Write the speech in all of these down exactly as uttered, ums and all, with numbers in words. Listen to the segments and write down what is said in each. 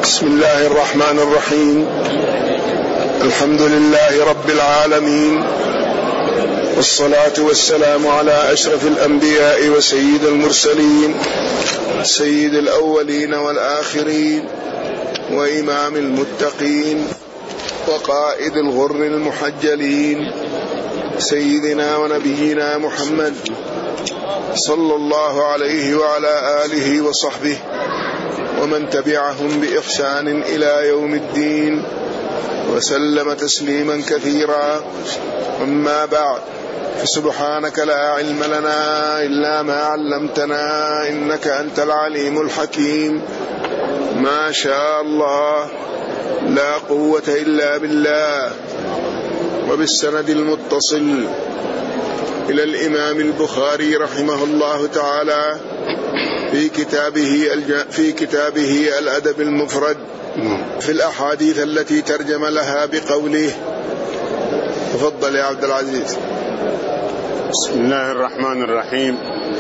بسم الله الرحمن الرحيم. الحمد لله رب العالمين، والصلاة والسلام على أشرف الأنبياء وسيد المرسلين، سيد الأولين والآخرين، وإمام المتقين، وقائد الغر المحجلين، سيدنا ونبينا محمد صلى الله عليه وعلى آله وصحبه ومن تبعهم بإحسان إلى يوم الدين، وسلم تسليما كثيرا. أما بعد، فسبحانك لا علم لنا إلا ما علمتنا إنك أنت العليم الحكيم. ما شاء الله، لا قوة إلا بالله. وبالسند المتصل إلى الإمام البخاري رحمه الله تعالى في كتابه في كتابه الأدب المفرد في الأحاديث التي ترجم لها بقوله. تفضل يا عبد العزيز. بسم الله الرحمن الرحيم.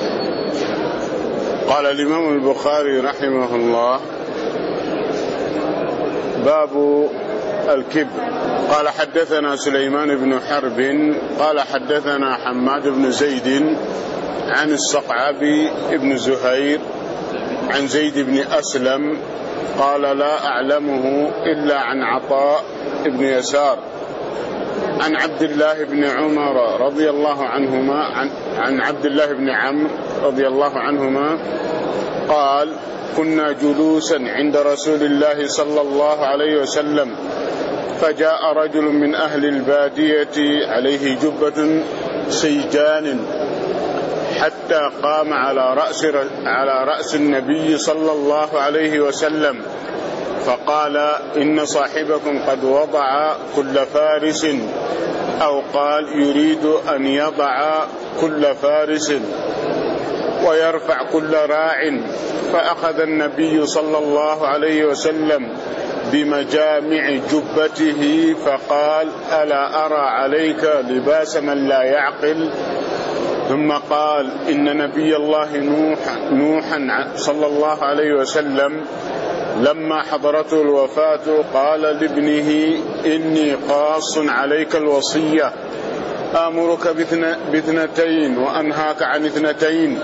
قال الإمام البخاري رحمه الله: باب الكبر. قال: حدثنا سليمان بن حرب قال حدثنا حماد بن زيد عن الصقعبي بن زهير عن زيد بن أسلم قال: لا أعلمه إلا عن عطاء بن يسار عن عبد الله بن عمر رضي الله عنهما عن, عن عبد الله بن عمرو رضي الله عنهما قال: كنا جلوسا عند رسول الله صلى الله عليه وسلم، فجاء رجل من أهل البادية عليه جبة سيجان حتى قام على رأس على رأس النبي صلى الله عليه وسلم، فقال: إن صاحبكم قد وضع كل فارس، أو قال: يريد أن يضع كل فارس ويرفع كل راع. فأخذ النبي صلى الله عليه وسلم بمجامع جبته فقال: ألا أرى عليك لباس من لا يعقل؟ ثم قال: إن نبي الله نوح نوحا صلى الله عليه وسلم لما حضرته الوفاة قال لابنه: إني قاص عليك الوصية، آمرك باثنتين وأنهاك عن اثنتين.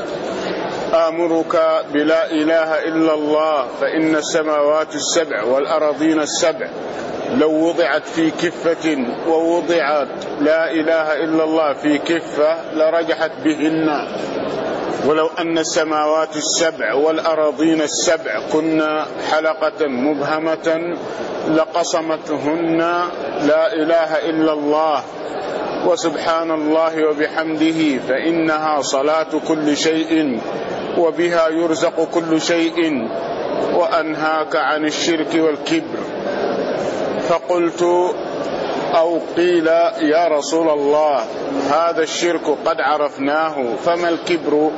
آمرك بلا إله إلا الله، فإن السماوات السبع والأراضين السبع لو وضعت في كفة ووضعت لا إله إلا الله في كفة لرجحت بهن، ولو أن السماوات السبع والأراضين السبع كنا حلقة مبهمة لقصمتهن لا إله إلا الله وسبحان الله وبحمده، فإنها صلاة كل شيء وبها يرزق كل شيء، وأنهاك عن الشرك والكبر. فقلت: أو قيل يا رسول الله، هذا الشرك قد عرفناه، فما الكبر؟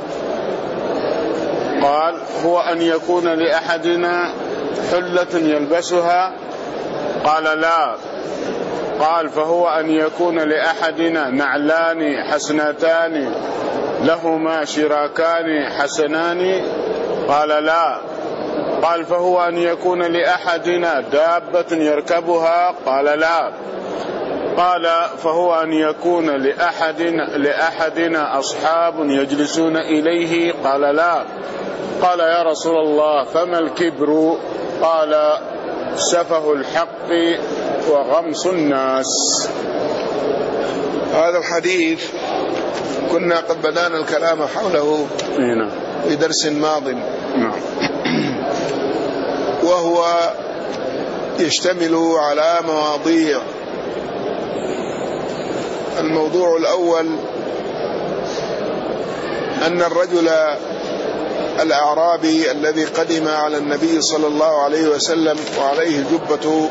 قال: هو أن يكون لأحدنا حلة يلبسها. قال: لا. قال: فهو أن يكون لأحدنا نعلان حسنتان لهما شراكان حسنان. قال: لا. قال: فهو أن يكون لأحدنا دابة يركبها. قال: لا. قال: فهو أن يكون لأحدنا, لأحدنا أصحاب يجلسون إليه. قال: لا. قال: يا رسول الله، فما الكبر؟ قال: سفه الحق وغمس الناس. هذا الحديث كنا قد بدأنا الكلام حوله في درس ماض، وهو يشتمل على مواضيع. الموضوع الأول أن الرجل الأعرابي الذي قدم على النبي صلى الله عليه وسلم وعليه جبة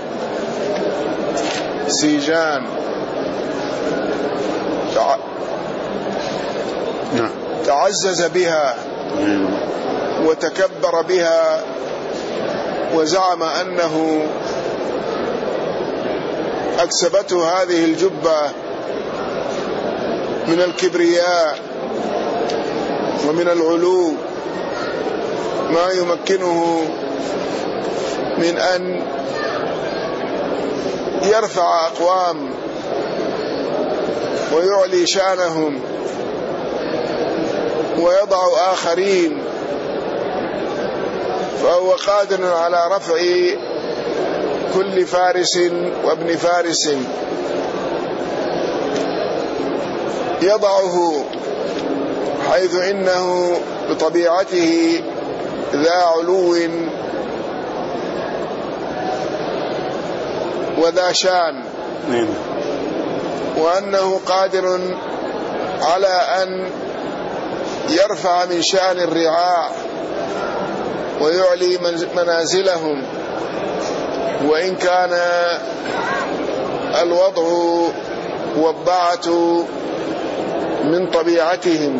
سيجان تعزز بها وتكبر بها، وزعم أنه أكسبته هذه الجبة من الكبرياء ومن العلو ما يمكنه من أن يرفع أقوام ويعلي شأنهم ويضع آخرين، فهو قادر على رفع كل فارس وابن فارس، يضعه حيث إنه بطبيعته ذا علو وذا شان، وأنه قادر على أن يرفع من شأن الرعاع ويعلي منازلهم، وإن كان الوضع والضعة من طبيعتهم.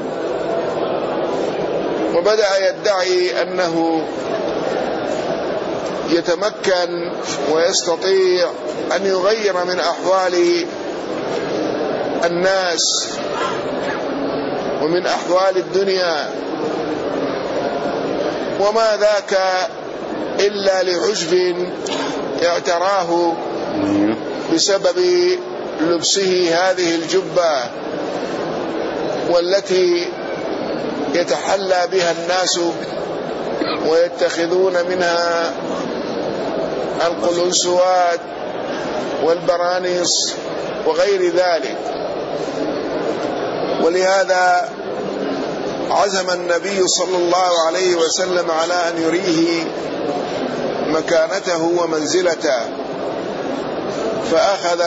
وبدأ يدعي أنه يتمكن ويستطيع أن يغير من أحوال الناس ومن أحوال الدنيا، وما ذاك إلا لعجب اعتراه بسبب لبسه هذه الجبة، والتي يتحلى بها الناس ويتخذون منها القلنسوات والبرانيس وغير ذلك. ولهذا عزم النبي صلى الله عليه وسلم على أن يريه مكانته ومنزلته، فأخذ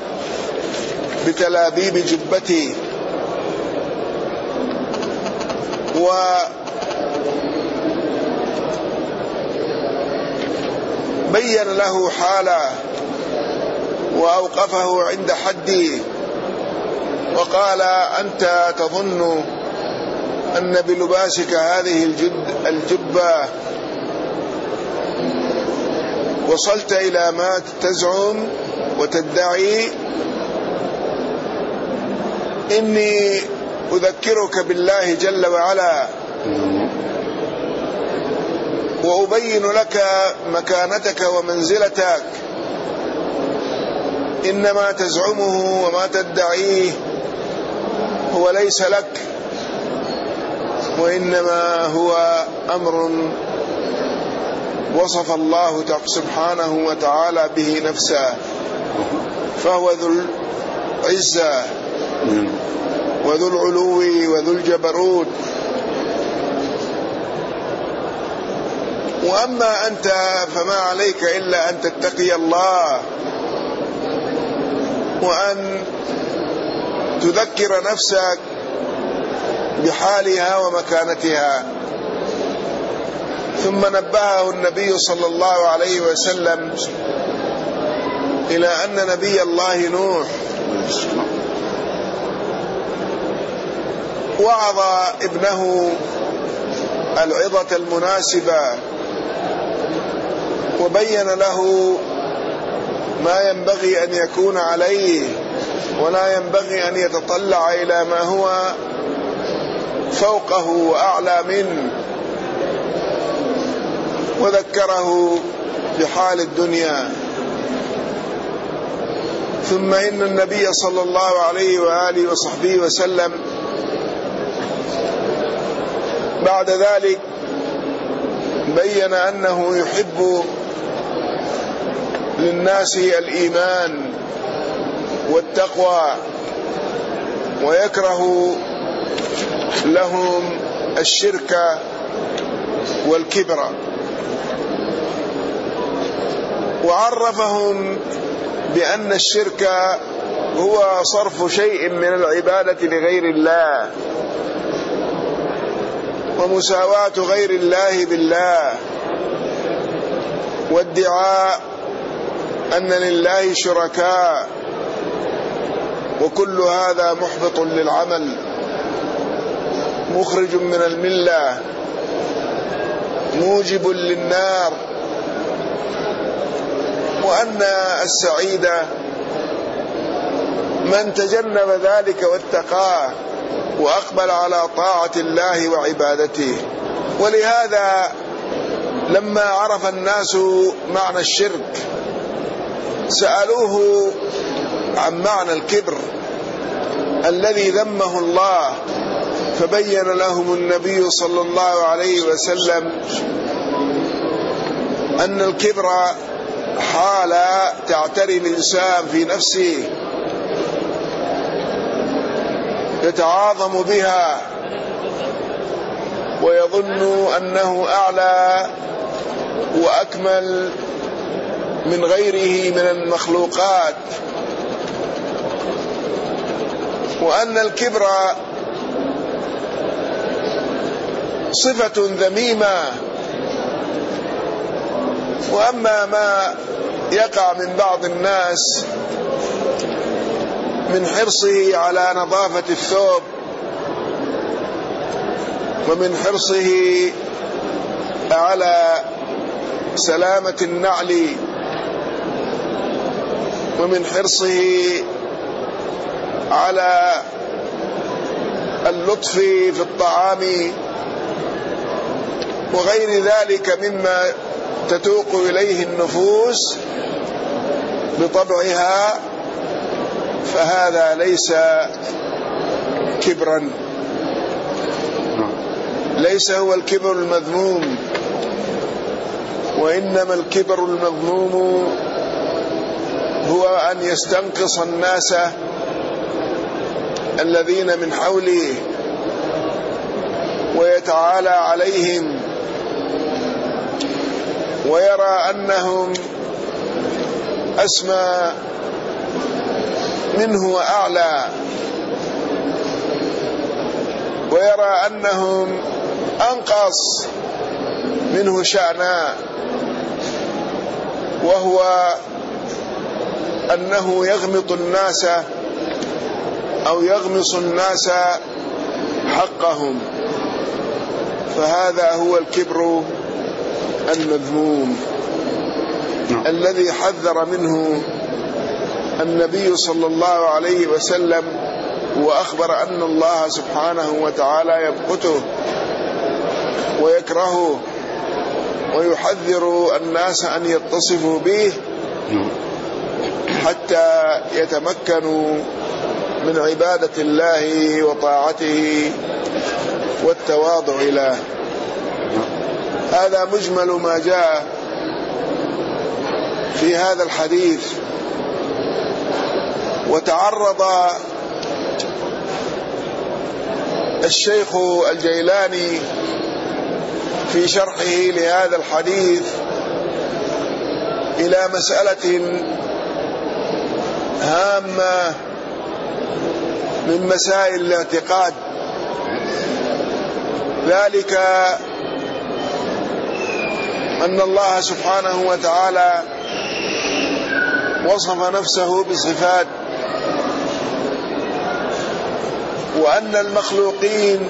بتلابيب جبته وبين له حاله وأوقفه عند حده، وقال: أنت تظن أن بلباسك هذه الجبة وصلت إلى ما تزعم وتدعي؟ إني أذكرك بالله جل وعلا وأبين لك مكانتك ومنزلتك. إنما تزعمه وما تدعيه هو ليس لك، وإنما هو أمر وصف الله سبحانه وتعالى به نفسه، فهو ذو العزة وذو العلو وذو الجبروت. وأما أنت فما عليك إلا أن تتقي الله وأن تذكر نفسك بحالها ومكانتها. ثم نبهه النبي صلى الله عليه وسلم إلى أن نبي الله نوح وعظ ابنه العظة المناسبة، وبين له ما ينبغي أن يكون عليه، ولا ينبغي أن يتطلع إلى ما هو فوقه وأعلى منه، وذكره بحال الدنيا. ثم إن النبي صلى الله عليه وآله وصحبه وسلم بعد ذلك بين أنه يحب للناس الإيمان والتقوى، ويكره لهم الشرك والكبر، وعرفهم بأن الشرك هو صرف شيء من العبادة لغير الله، ومساواة غير الله بالله، وادعاء أن لله شركاء، وكل هذا محبط للعمل مخرج من الملة موجب للنار. وأن السعيد من تجنب ذلك واتقاه وأقبل على طاعة الله وعبادته. ولهذا لما عرف الناس معنى الشرك سألوه عن معنى الكبر الذي ذمه الله، فبين لهم النبي صلى الله عليه وسلم أن الكبر حالة تعتري الإنسان في نفسه يتعاظم بها ويظن أنه أعلى وأكمل من غيره من المخلوقات، وأن الكبر صفة ذميمة. وأما ما يقع من بعض الناس من حرصه على نظافة الثوب، ومن حرصه على سلامة النعل، ومن حرصه على اللطف في الطعام وغير ذلك مما تتوق إليه النفوس بطبعها، فهذا ليس كبرا، ليس هو الكبر المذموم، وإنما الكبر المذموم هو أن يستنقص الناس الذين من حوله ويتعالى عليهم ويرى أنهم أسمى منه وأعلى، ويرى أنهم أنقص منه شأنا، وهو أنه يغمط الناس أو يغمص الناس حقهم، فهذا هو الكبر المذموم الذي حذر منه النبي صلى الله عليه وسلم، وأخبر أن الله سبحانه وتعالى يمقته ويكرهه ويحذر الناس أن يتصفوا به حتى يتمكنوا من عبادة الله وطاعته والتواضع له. هذا مجمل ما جاء في هذا الحديث. وتعرض الشيخ الجيلاني في شرحه لهذا الحديث إلى مسألة هامة من مسائل الاعتقاد، ذلك أن الله سبحانه وتعالى وصف نفسه بصفات، وأن المخلوقين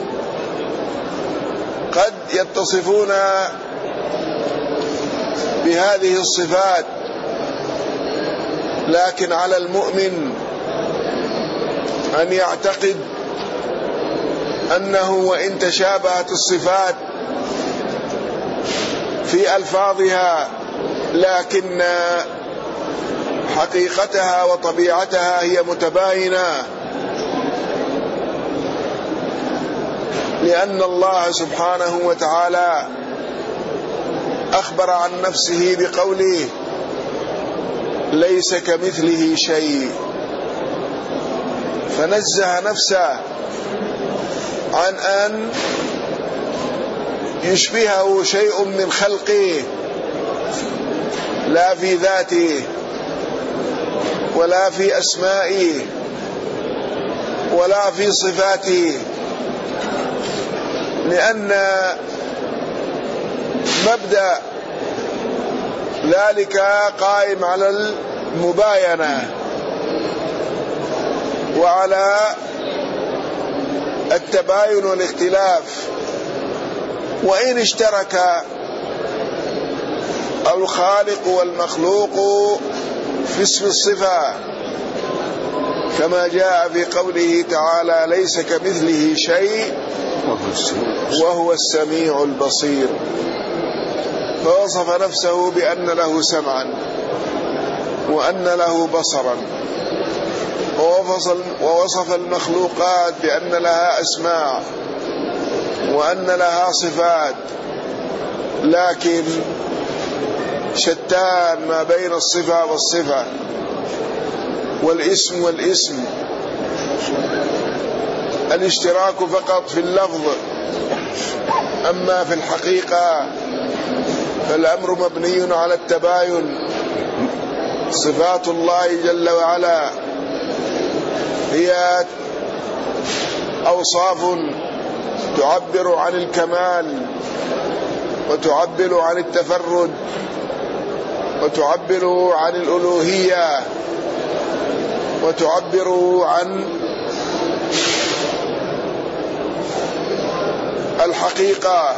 قد يتصفون بهذه الصفات، لكن على المؤمن أن يعتقد أنه وإن تشابهت الصفات في ألفاظها لكن حقيقتها وطبيعتها هي متباينة، لأن الله سبحانه وتعالى أخبر عن نفسه بقوله ليس كمثله شيء، فنزه نفسه عن أن يشبهه شيء من خلقه، لا في ذاته ولا في أسمائه ولا في صفاته، لأن مبدأ ذلك قائم على المباينة وعلى التباين والاختلاف. وإن اشترك الخالق والمخلوق في اسم الصفة كما جاء في قوله تعالى ليس كمثله شيء وهو السميع البصير، فوصف نفسه بأن له سمعا وأن له بصرا، ووصف المخلوقات بأن لها أسماع وأن لها صفات، لكن شتان ما بين الصفة والصفة والاسم والاسم، الاشتراك فقط في اللفظ، أما في الحقيقة فالأمر مبني على التباين. صفات الله جل وعلا هي أوصاف تعبر عن الكمال وتعبر عن التفرد وتعبر عن الألوهية وتعبر عن الحقيقة،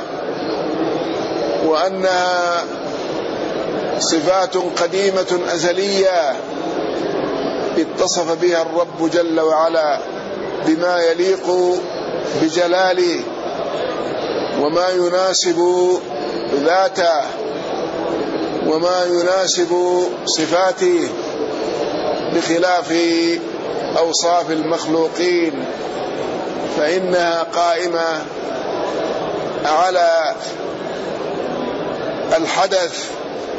وأنها صفات قديمة أزلية اتصف بها الرب جل وعلا بما يليق بجلاله وما يناسب ذاته وما يناسب صفاته، بخلاف أوصاف المخلوقين فإنها قائمة على الحدث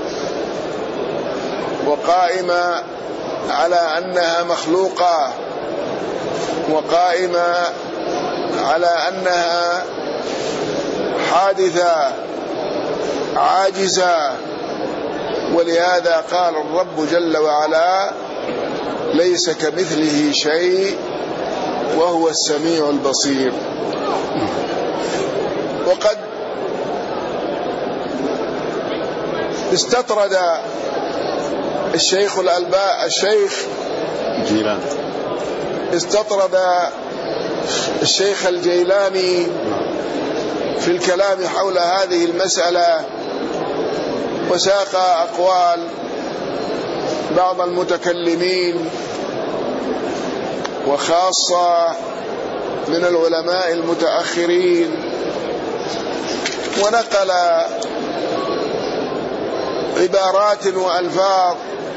وقائمة على أنها مخلوقة وقائمة على أنها حادثة عاجزة. ولهذا قال الرب جل وعلا: ليس كمثله شيء وهو السميع البصير. وقد استطرد الشيخ الألباني الشيخ جيلان استطرد الشيخ الجيلاني في الكلام حول هذه المسألة، وساق أقوال بعض المتكلمين وخاصة من العلماء المتأخرين، ونقل عبارات وألفاظ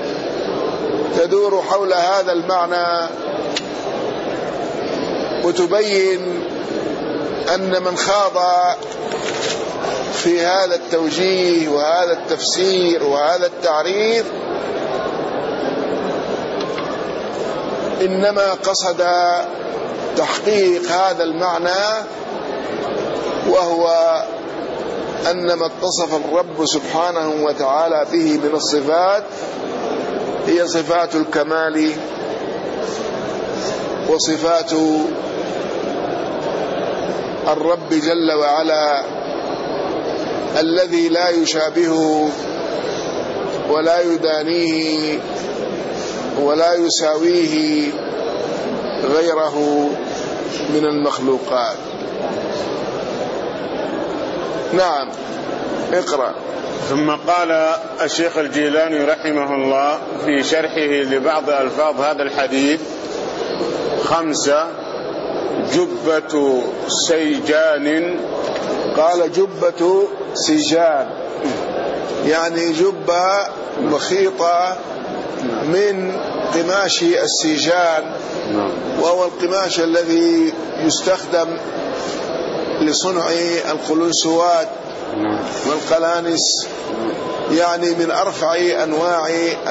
تدور حول هذا المعنى وتبين أن من خاض في هذا التوجيه وهذا التفسير وهذا التعريف إنما قصد تحقيق هذا المعنى، وهو أن ما اتصف الرب سبحانه وتعالى به من الصفات هي صفات الكمال وصفات الرب جل وعلا الذي لا يشابهه ولا يدانيه ولا يساويه غيره من المخلوقات. نعم، اقرأ. ثم قال الشيخ الجيلاني رحمه الله في شرحه لبعض ألفاظ هذا الحديث: خمسة: جبة سيجان. قال جبة سيجان يعني جبة مخيطة من قماش السيجان، وهو القماش الذي يستخدم لصنع القلنسوات والقلانس، يعني من أرفع أنواع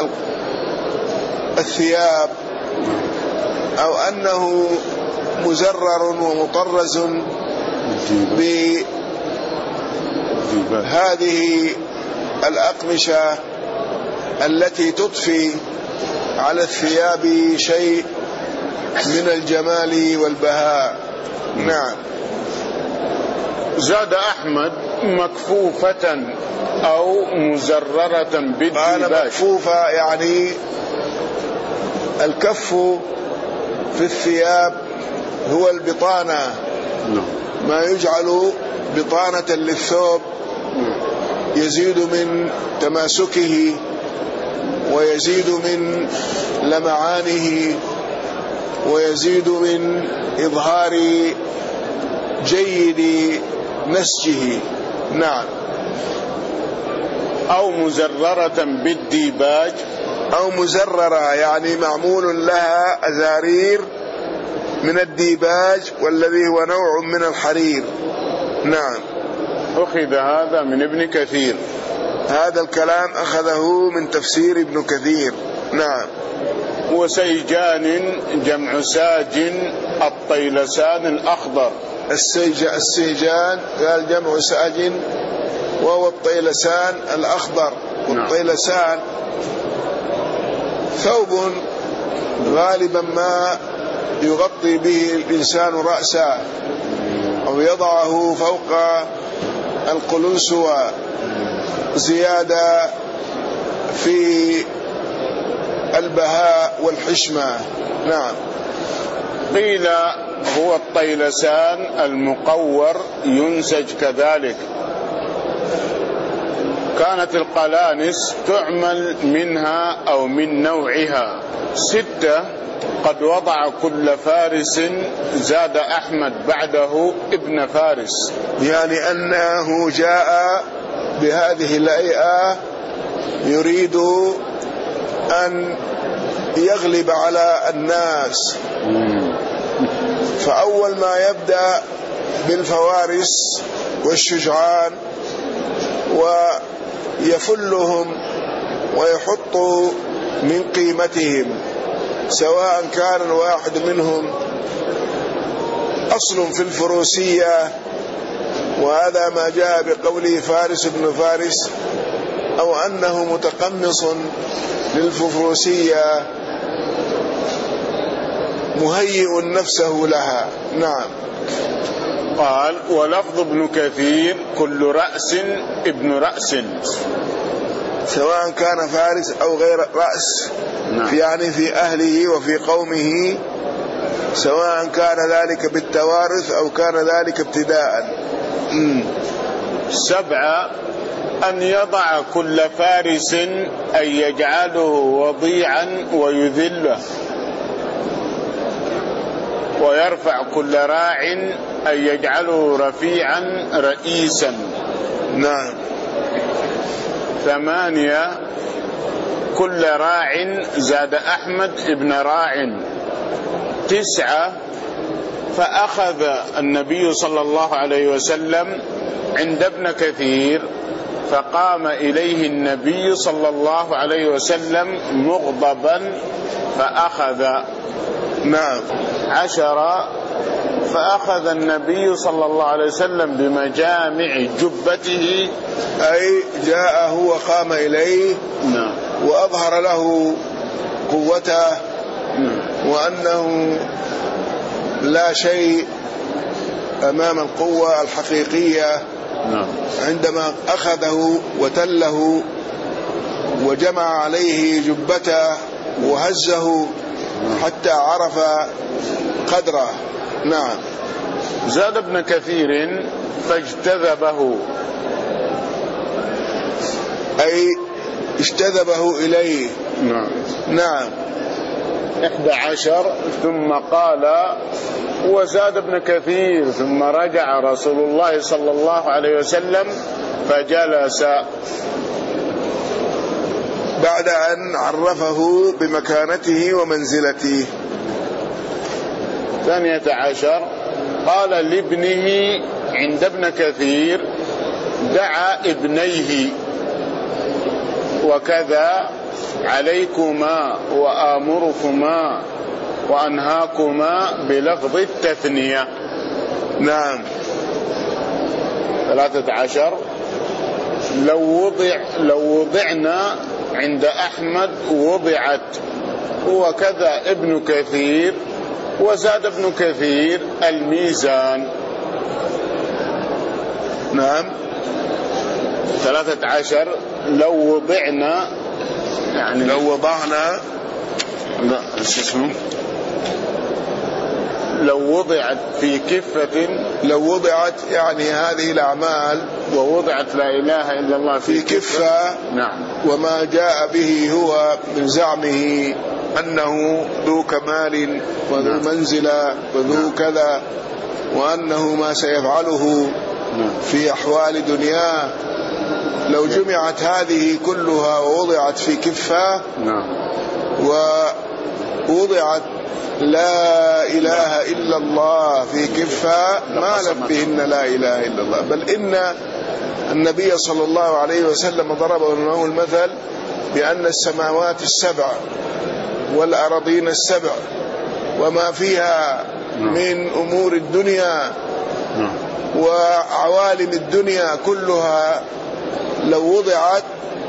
الثياب، أو أنه مزرر ومطرز بهذه الأقمشة التي تضفي على الثياب شيء من الجمال والبهاء. نعم. زاد أحمد: مكفوفة أو مزررة بالديباج. قال مكفوفة يعني الكف في الثياب هو البطانة، ما يجعل بطانة للثوب يزيد من تماسكه ويزيد من لمعانه ويزيد من إظهار جيد نسجه. نعم. أو مزررة بالديباج، أو مزررة يعني معمول لها أزارير من الديباج والذي هو نوع من الحرير. نعم. أخذ هذا من ابن كثير، هذا الكلام أخذه من تفسير ابن كثير. نعم. وسيجان جمع ساج الطيلسان الأخضر. السيج السيجان قال جمع ساج وهو الطيلسان الأخضر. والطيلسان ثوب غالبا ما يغطي به الإنسان رأسه أو يضعه فوق القلنسوة زيادة في البهاء والحشمة. نعم. قيل هو الطيلسان المقور ينسج كذلك. كانت القلانس تعمل منها أو من نوعها ستة، قد وضع كل فارس زاد أحمد بعده ابن فارس، يعني أنه جاء بهذه الهيئة يريد أن يغلب على الناس. فأول ما يبدأ بالفوارس والشجعان ويفلهم ويحط من قيمتهم، سواء كان الواحد منهم أصل في الفروسية، وهذا ما جاء بقوله فارس ابن فارس، أو أنه متقمص للفروسية مهيئ نفسه لها. نعم. قال ولفظ ابن كثير كل رأس ابن رأس، سواء كان فارس أو غير رأس. نعم. يعني في أهله وفي قومه، سواء كان ذلك بالتوارث أو كان ذلك ابتداء. مم. سبعة أن يضع كل فارس أن يجعله وضيعا ويذله، ويرفع كل راع أن يجعله رفيعا رئيسا. نعم. ثمانية كل راع زاد أحمد ابن راع. تسعة فأخذ النبي صلى الله عليه وسلم عند ابن كثير فقام إليه النبي صلى الله عليه وسلم مغضبا فأخذ. نعم. عشرة فأخذ النبي صلى الله عليه وسلم بمجامع جبته، أي جاءه وقام إليه. نعم. وأظهر له قوته. نعم. وأنه لا شيء أمام القوة الحقيقية. نعم. عندما أخذه وتله وجمع عليه جبته وهزه حتى عرف قدره. نعم. زاد ابن كثير فاجتذبه، أي اجتذبه إليه. نعم. نعم. إحدى عشر ثم قال وزاد ابن كثير ثم رجع رسول الله صلى الله عليه وسلم فجلس، بعد أن عرفه بمكانته ومنزلته. ثانية عشر قال لابنه عند ابن كثير دعا ابنيه وكذا عليكما وآمركما وأنهاكما بلفظ التثنية. نعم. ثلاثة عشر لو وضع لو وضعنا عند أحمد وضعت، وكذا ابن كثير وزاد ابن كثير الميزان. نعم. ثلاثة عشر لو وضعنا يعني لو وضعنا لا شو اسمه لو وضعت في كفة، لو وضعت يعني هذه الأعمال ووضعت لا إله إلا الله في, في كفة, كفة. نعم. وما جاء به هو من زعمه أنه ذو كمال وذو نعم. منزلة وذو نعم. كذا، وأنه ما سيفعله نعم. في أحوال دنياه لو جمعت هذه كلها ووضعت في كفة ووضعت لا إله إلا الله في كفة مالت بهن لا إله إلا الله. بل إن النبي صلى الله عليه وسلم ضرب لهم المثل بأن السماوات السبع والأراضين السبع وما فيها من أمور الدنيا وعوالم الدنيا كلها لو وضعت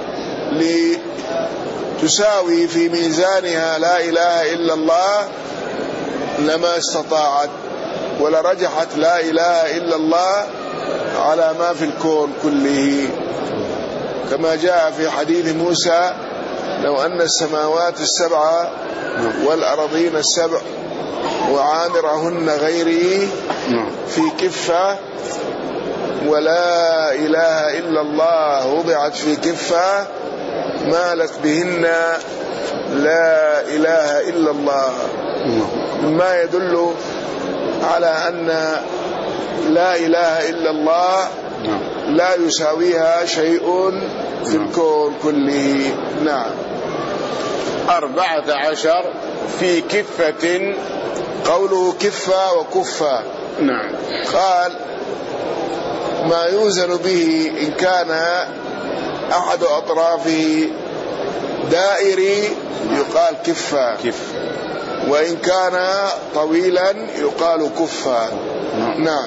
لتساوي في ميزانها لا إله إلا الله لما استطاعت ولرجحت لا إله إلا الله على ما في الكون كله، كما جاء في حديث موسى لو أن السماوات السبع والأراضين السبع وعامرهن غيري في كفة ولا إله إلا الله وضعت في كفة مالت بهن لا إله إلا الله، ما يدل على أن لا إله إلا الله لا يساويها شيء في الكون كله. نعم. أربعة عشر في كفة. قوله كفة وكفة. نعم. قال ما يوزن به إن كان أحد أطرافه دائري يقال كفة، وإن كان طويلا يقال كفة. نعم.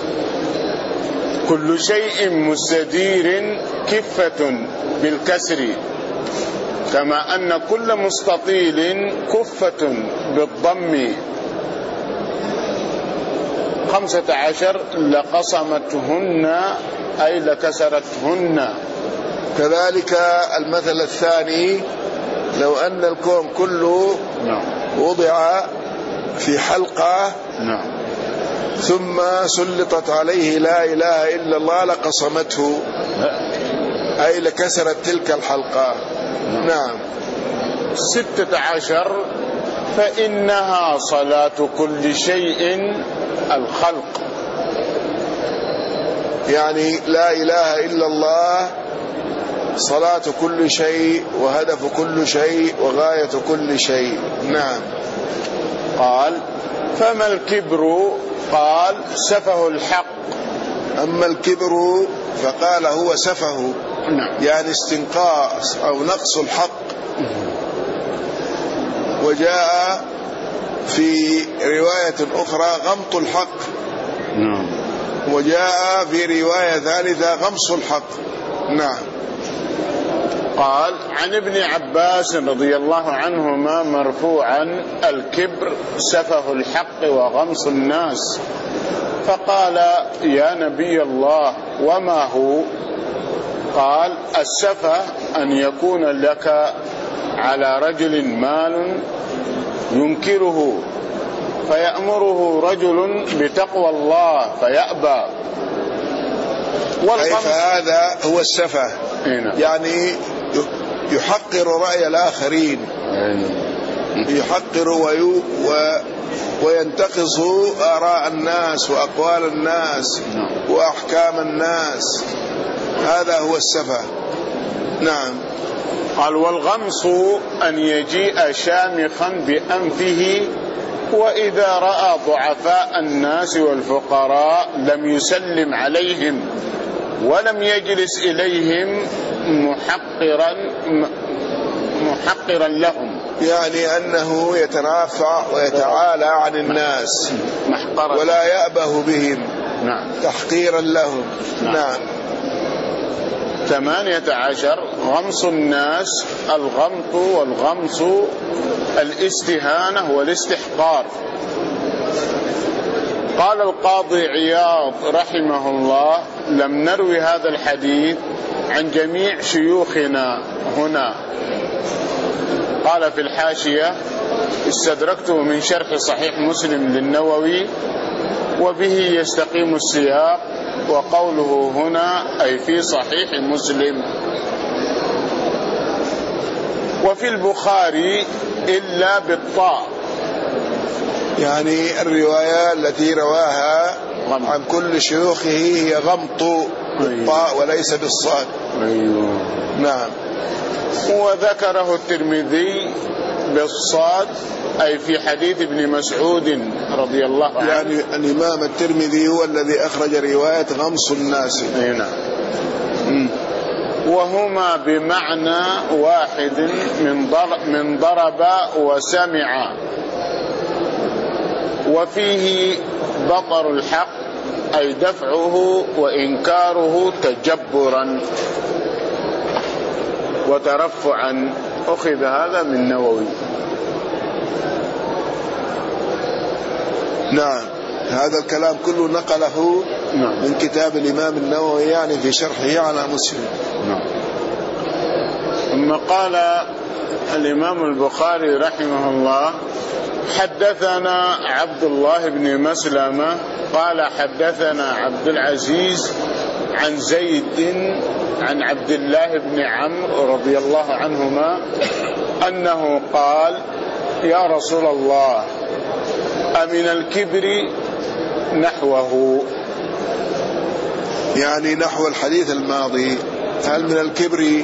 كل شيء مستدير كفة بالكسر، كما أن كل مستطيل كفة بالضم. خمسة عشر لقصمتهن أي لكسرتهن. كذلك المثل الثاني لو أن الكون كله وضع في حلقة ثم سلطت عليه لا إله إلا الله لقصمته أي لكسرت تلك الحلقة. نعم. ستة عشر فإنها صلاة كل شيء الخلق، يعني لا إله إلا الله صلاة كل شيء وهدف كل شيء وغاية كل شيء. نعم. قال فما الكبر؟ قال سفه الحق. أما الكبر فقال هو سفه، نعم. يعني استنقاص أو نقص الحق. وجاء في رواية أخرى غمط الحق، نعم. وجاء في رواية ثالثة غمص الحق. نعم. قال عن ابن عباس رضي الله عنهما مرفوعا الكبر سفه الحق وغمص الناس. فقال يا نبي الله وما هو؟ قال السفه أن يكون لك على رجل مال ينكره فيأمره رجل بتقوى الله فيأبى. أي فهذا هو السفه، يعني يحقر رأي الآخرين، يحقر ويو و وينتقص آراء الناس وأقوال الناس وأحكام الناس، هذا هو السفه. نعم. قال والغمص أن يجيء شامخا بأنفه وإذا رأى ضعفاء الناس والفقراء لم يسلم عليهم ولم يجلس إليهم محقرا محقرا لهم، يعني أنه يترافع ويتعالى عن الناس ولا يأبه بهم، نعم. تحقيرا لهم. نعم. نعم. ثمانية عشر غمص الناس. الغمط والغمص الاستهانة والاستحقار. قال القاضي عياض رحمه الله لم نروي هذا الحديث عن جميع شيوخنا هنا. قال في الحاشية استدركته من شرح صحيح مسلم للنووي وبه يستقيم السياق، وقوله هنا أي في صحيح مسلم. وفي البخاري إلا بالطاء، يعني الرواية التي رواها عن كل شيوخه هي غمط بالطاء وليس بالصاد. أيوه. نعم. وذكره الترمذي بالصاد أي في حديث ابن مسعود رضي الله عنه. يعني الإمام الترمذي هو الذي أخرج رواية غمص الناس. نعم. وهما بمعنى واحد من من ضرب وسمع، وفيه بطر الحق أي دفعه وإنكاره تجبرا وترفعا. أخذ هذا من النووي. نعم. هذا الكلام كله نقله نعم. من كتاب الإمام النووي يعني في شرحه على مسلم. نعم. ثم قال الإمام البخاري رحمه الله: حدثنا عبد الله بن مسلمة قال حدثنا عبد العزيز عن زيد عن عبد الله بن عمرو رضي الله عنهما أنه قال: يا رسول الله، أمن الكبر نحوه، يعني نحو الحديث الماضي. هل من الكبر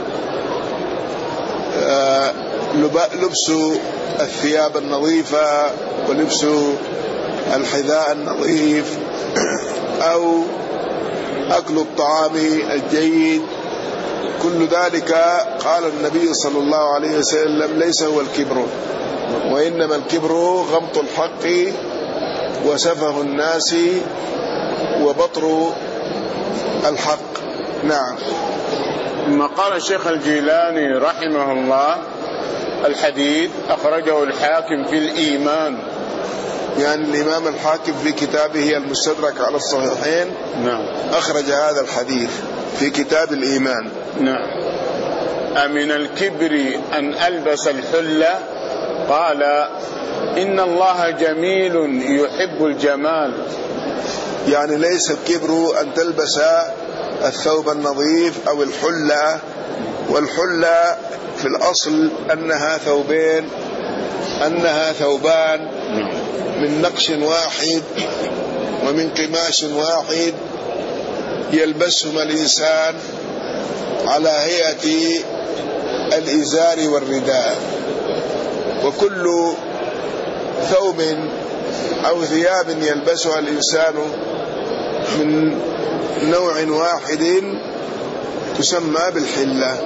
آه لبس الثياب النظيفة ولبس الحذاء النظيف أو أكل الطعام الجيد؟ كل ذلك قال النبي صلى الله عليه وسلم ليس هو الكبر، وإنما الكبر غمط الحق وسفه الناس وبطر الحق. نعم. ثم قال الشيخ الجيلاني رحمه الله: الحديث أخرجه الحاكم في الإيمان. يعني الإمام الحاكم في كتابه المستدرك على الصحيحين نعم أخرج هذا الحديث في كتاب الإيمان. نعم. أمن الكبر أن ألبس الحلة؟ قال: إن الله جميل يحب الجمال. يعني ليس الكبر أن تلبس الثوب النظيف أو الحلة، والحلة في الأصل أنها ثوبين أنها ثوبان من نقش واحد ومن قماش واحد يلبسهما الإنسان على هيئة الإزار والرداء. وكل ثوب أو ثياب يلبسها الإنسان من نوع واحد تسمى بالحلة.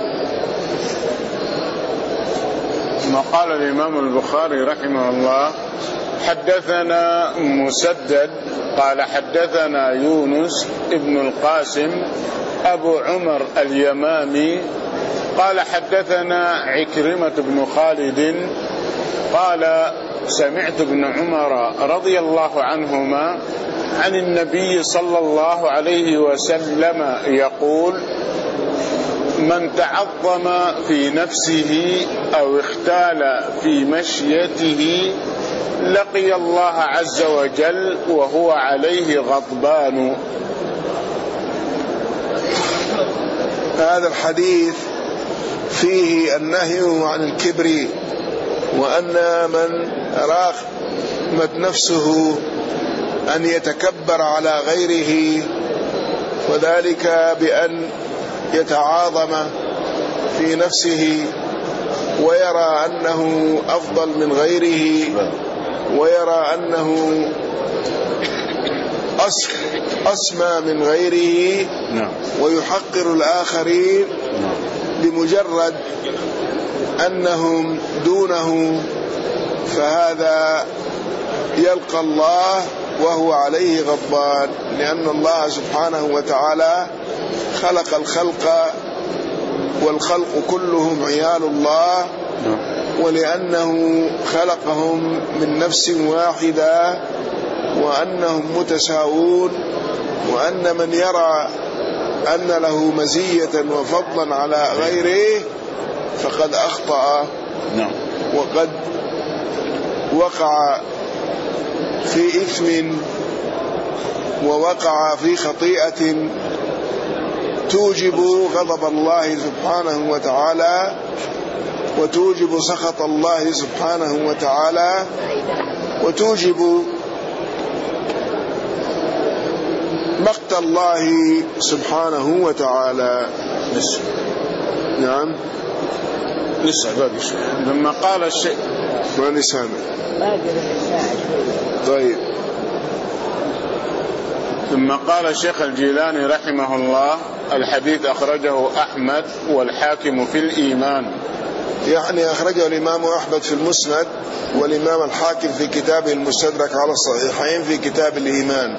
ما قال الإمام البخاري رحمه الله: حدثنا مسدد قال حدثنا يونس ابن القاسم أبو عمر اليمامي قال حدثنا عكرمة بن خالد قال: سمعت ابن عمر رضي الله عنهما عن النبي صلى الله عليه وسلم يقول: من تعظم في نفسه أو اختال في مشيته لقي الله عز وجل وهو عليه غضبان. هذا الحديث فيه النهي عن الكبر، وأن من راغمت نفسه أن يتكبر على غيره، وذلك بأن يتعاظم في نفسه ويرى أنه أفضل من غيره، ويرى أنه أسمى من غيره، ويحقر الآخرين لمجرد أنهم دونه، فهذا يلقى الله وهو عليه غضبان، لأن الله سبحانه وتعالى خلق الخلق والخلق كلهم عيال الله، ولأنه خلقهم من نفس واحدة وأنهم متساوون، وأن من يرى أن له مزية وفضلا على غيره فقد أخطأ وقد وقع في إثم ووقع في خطيئة توجب غضب الله سبحانه وتعالى وتوجب سخط الله سبحانه وتعالى وتوجب مقت الله سبحانه وتعالى. لسه. نعم لسه باقي شوي. لما قال الشيء ماني سامع. طيب. ثم قال الشيخ الجيلاني رحمه الله: الحديث أخرجه أحمد والحاكم في الإيمان. يعني أخرجه الإمام أحمد في المسند، والإمام الحاكم في كتابه المستدرك على الصحيحين في كتاب الإيمان.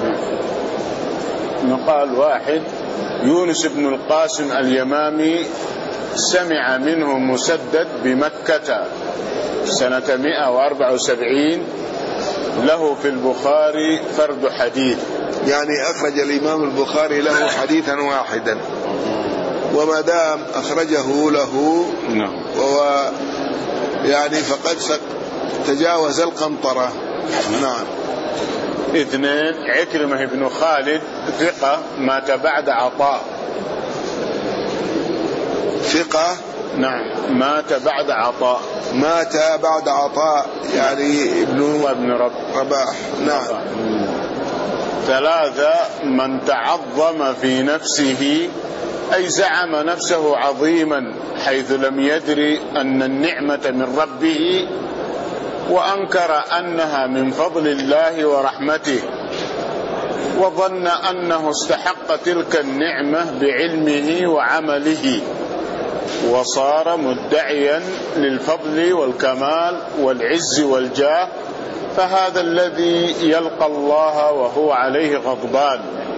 قال واحد: يونس بن القاسم اليمامي سمع منه مسدد بمكة سنة مئة وأربعة وسبعين، له في البخاري فرد حديث. يعني أخرج الإمام البخاري له حديثا واحدا، وما دام أخرجه له وهو يعني فقد تجاوز القنطرة. نعم. اثنين: عكرمة بن خالد ثقة مات بعد عطاء. ثقة. نعم. مات بعد عطاء. مات بعد عطاء يعني ابن ابن رب. رباح. نعم. ثلاثة: من تعظم في نفسه، أي زعم نفسه عظيما حيث لم يدري أن النعمة من ربه، وأنكر أنها من فضل الله ورحمته، وظن أنه استحق تلك النعمة بعلمه وعمله، وصار مدعيا للفضل والكمال والعز والجاه، فهذا الذي يلقى الله وهو عليه غضبان.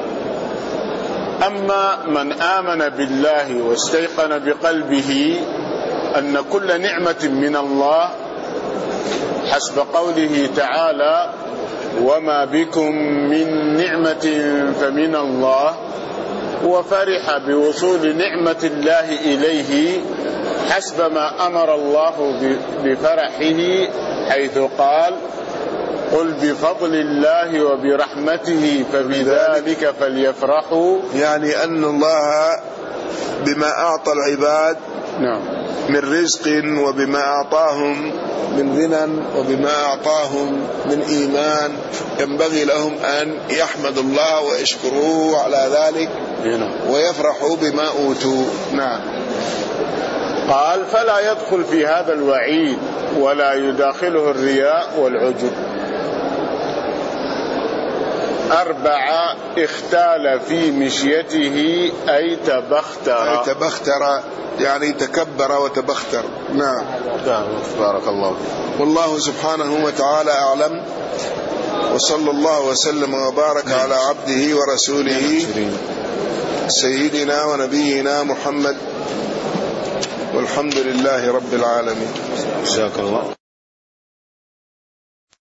أما من آمن بالله واستيقن بقلبه أن كل نعمة من الله، حسب قوله تعالى: وما بكم من نعمة فمن الله، وفرح بوصول نعمة الله إليه حسب ما أمر الله بفرحه، حيث قال: قل بفضل الله وبرحمته فبذلك فليفرحوا. يعني أن الله بما أعطى العباد نعم من رزق، وبما أعطاهم من غنى، وبما أعطاهم من إيمان، ينبغي لهم أن يحمدوا الله ويشكروه على ذلك ويفرحوا بما أوتوا. نعم. قال: فلا يدخل في هذا الوعيد ولا يداخله الرياء والعجب. أربعة: اختال في مشيته، أي تبختر. أي تبختر يعني تكبر وتبختر. نعم. بارك الله. والله سبحانه وتعالى أعلم، وصلى الله وسلم وبارك على عبده ورسوله سيدنا ونبينا محمد، والحمد لله رب العالمين. جزاك الله.